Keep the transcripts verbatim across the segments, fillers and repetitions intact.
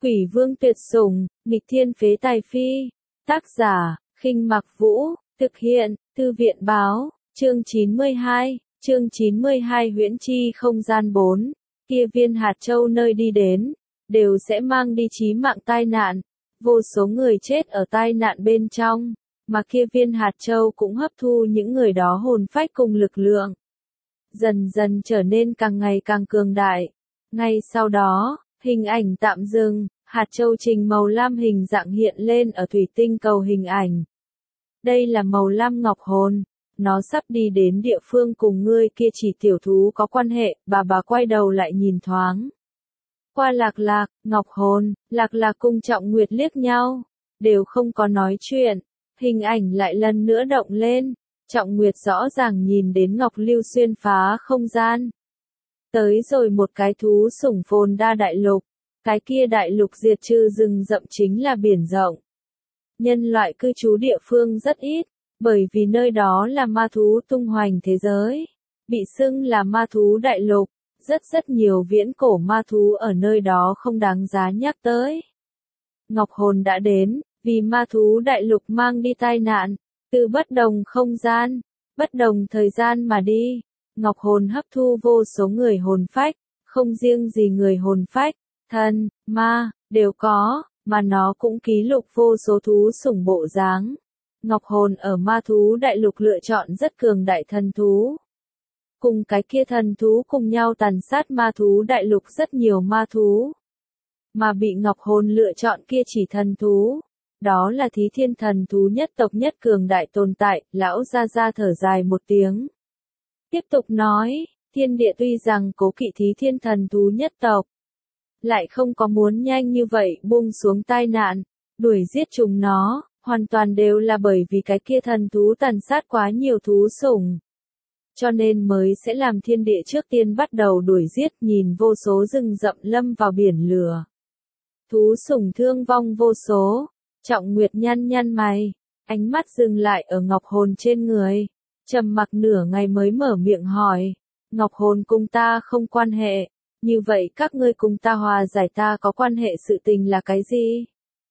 Quỷ vương tuyệt sủng, nghịch thiên phế tài phi. Tác giả, Khinh Mặc Vũ, thực hiện, Thư viện báo, chương chín mươi hai, chương chín mươi hai huyễn chi không gian bốn. Kia viên hạt châu nơi đi đến, đều sẽ mang đi chí mạng tai nạn. Vô số người chết ở tai nạn bên trong, mà kia viên hạt châu cũng hấp thu những người đó hồn phách cùng lực lượng. Dần dần trở nên càng ngày càng cường đại. Ngay sau đó, hình ảnh tạm dừng, hạt châu trình màu lam hình dạng hiện lên ở thủy tinh cầu hình ảnh. Đây là màu lam ngọc hồn, nó sắp đi đến địa phương cùng ngươi kia chỉ tiểu thú có quan hệ, bà bà quay đầu lại nhìn thoáng. Qua Lạc Lạc, Ngọc Hồn, Lạc Lạc cùng Trọng Nguyệt liếc nhau, đều không có nói chuyện, hình ảnh lại lần nữa động lên, Trọng Nguyệt rõ ràng nhìn đến Ngọc Lưu xuyên phá không gian. Tới rồi một cái thú sủng phồn đa đại lục, cái kia đại lục diệt trừ rừng rậm chính là biển rộng. Nhân loại cư trú địa phương rất ít, bởi vì nơi đó là ma thú tung hoành thế giới, bị xưng là ma thú đại lục. Rất rất nhiều viễn cổ ma thú ở nơi đó không đáng giá nhắc tới. Ngọc Hồn đã đến, vì ma thú đại lục mang đi tai nạn, từ bất đồng không gian, bất đồng thời gian mà đi. Ngọc Hồn hấp thu vô số người hồn phách, không riêng gì người hồn phách, thần, ma, đều có, mà nó cũng ký lục vô số thú sủng bộ dáng. Ngọc Hồn ở ma thú đại lục lựa chọn rất cường đại thần thú. Cùng cái kia thần thú cùng nhau tàn sát ma thú đại lục rất nhiều ma thú. Mà bị Ngọc Hồn lựa chọn kia chỉ thần thú. Đó là Thí Thiên thần thú nhất tộc nhất cường đại tồn tại, lão gia gia thở dài một tiếng. Tiếp tục nói, thiên địa tuy rằng cố kỵ Thí Thiên thần thú nhất tộc. Lại không có muốn nhanh như vậy buông xuống tai nạn, đuổi giết chúng nó, hoàn toàn đều là bởi vì cái kia thần thú tàn sát quá nhiều thú sủng. Cho nên mới sẽ làm thiên địa trước tiên bắt đầu đuổi giết, nhìn vô số rừng rậm lâm vào biển lửa. Thú sủng thương vong vô số, Trọng Nguyệt nhăn nhăn mày, ánh mắt dừng lại ở Ngọc Hồn trên người, trầm mặc nửa ngày mới mở miệng hỏi, Ngọc Hồn cùng ta không quan hệ, như vậy các ngươi cùng ta hòa giải ta có quan hệ sự tình là cái gì?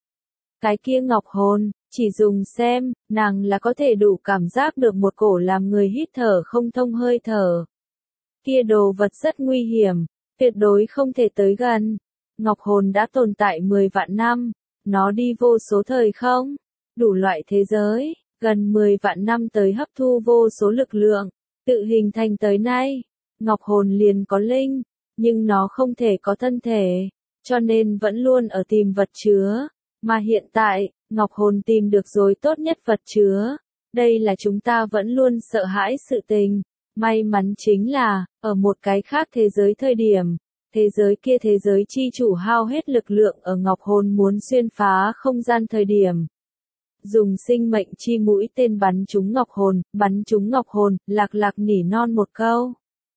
Cái kia Ngọc Hồn, chỉ dùng xem, nàng là có thể đủ cảm giác được một cổ làm người hít thở không thông hơi thở. Kia đồ vật rất nguy hiểm, tuyệt đối không thể tới gần. Ngọc Hồn đã tồn tại mười vạn năm, nó đi vô số thời không, đủ loại thế giới, gần mười vạn năm tới hấp thu vô số lực lượng, tự hình thành tới nay. Ngọc Hồn liền có linh, nhưng nó không thể có thân thể, cho nên vẫn luôn ở tìm vật chứa. Mà hiện tại, Ngọc Hồn tìm được rồi tốt nhất vật chứa. Đây là chúng ta vẫn luôn sợ hãi sự tình. May mắn chính là, ở một cái khác thế giới thời điểm, thế giới kia thế giới chi chủ hao hết lực lượng ở Ngọc Hồn muốn xuyên phá không gian thời điểm. Dùng sinh mệnh chi mũi tên bắn trúng Ngọc Hồn, bắn trúng Ngọc Hồn, Lạc Lạc nỉ non một câu.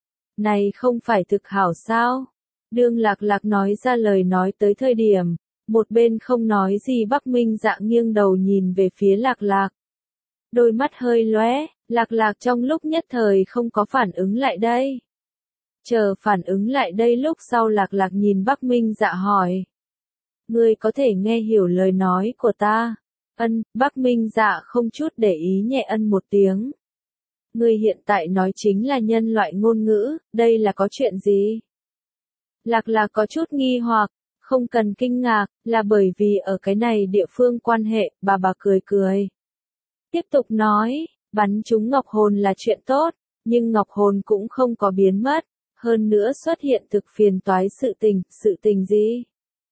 Này không phải thực hảo sao? Đương Lạc Lạc nói ra lời nói tới thời điểm. Một bên không nói gì Bắc Minh Dạ nghiêng đầu nhìn về phía Lạc Lạc. Đôi mắt hơi lóe, Lạc Lạc trong lúc nhất thời không có phản ứng lại đây. Chờ phản ứng lại đây lúc sau Lạc Lạc nhìn Bắc Minh Dạ hỏi. Ngươi có thể nghe hiểu lời nói của ta? Ân, Bắc Minh Dạ không chút để ý nhẹ ân một tiếng. Ngươi hiện tại nói chính là nhân loại ngôn ngữ, đây là có chuyện gì? Lạc Lạc có chút nghi hoặc. Không cần kinh ngạc, là bởi vì ở cái này địa phương quan hệ, bà bà cười cười. Tiếp tục nói, bắn trúng Ngọc Hồn là chuyện tốt, nhưng Ngọc Hồn cũng không có biến mất, hơn nữa xuất hiện thực phiền toái sự tình, sự tình gì?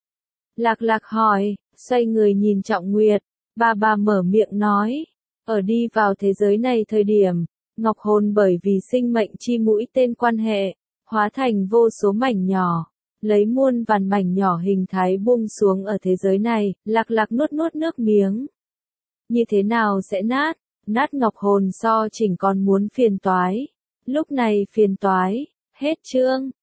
Lạc Lạc hỏi, xoay người nhìn Trọng Nguyệt, bà bà mở miệng nói, ở đi vào thế giới này thời điểm, Ngọc Hồn bởi vì sinh mệnh chi mũi tên quan hệ, hóa thành vô số mảnh nhỏ. Lấy muôn vàn mảnh nhỏ hình thái buông xuống ở thế giới này, Lạc Lạc nuốt nuốt nước miếng. Như thế nào sẽ nát? Nát Ngọc Hồn so chỉnh còn muốn phiền toái. Lúc này phiền toái, hết chương.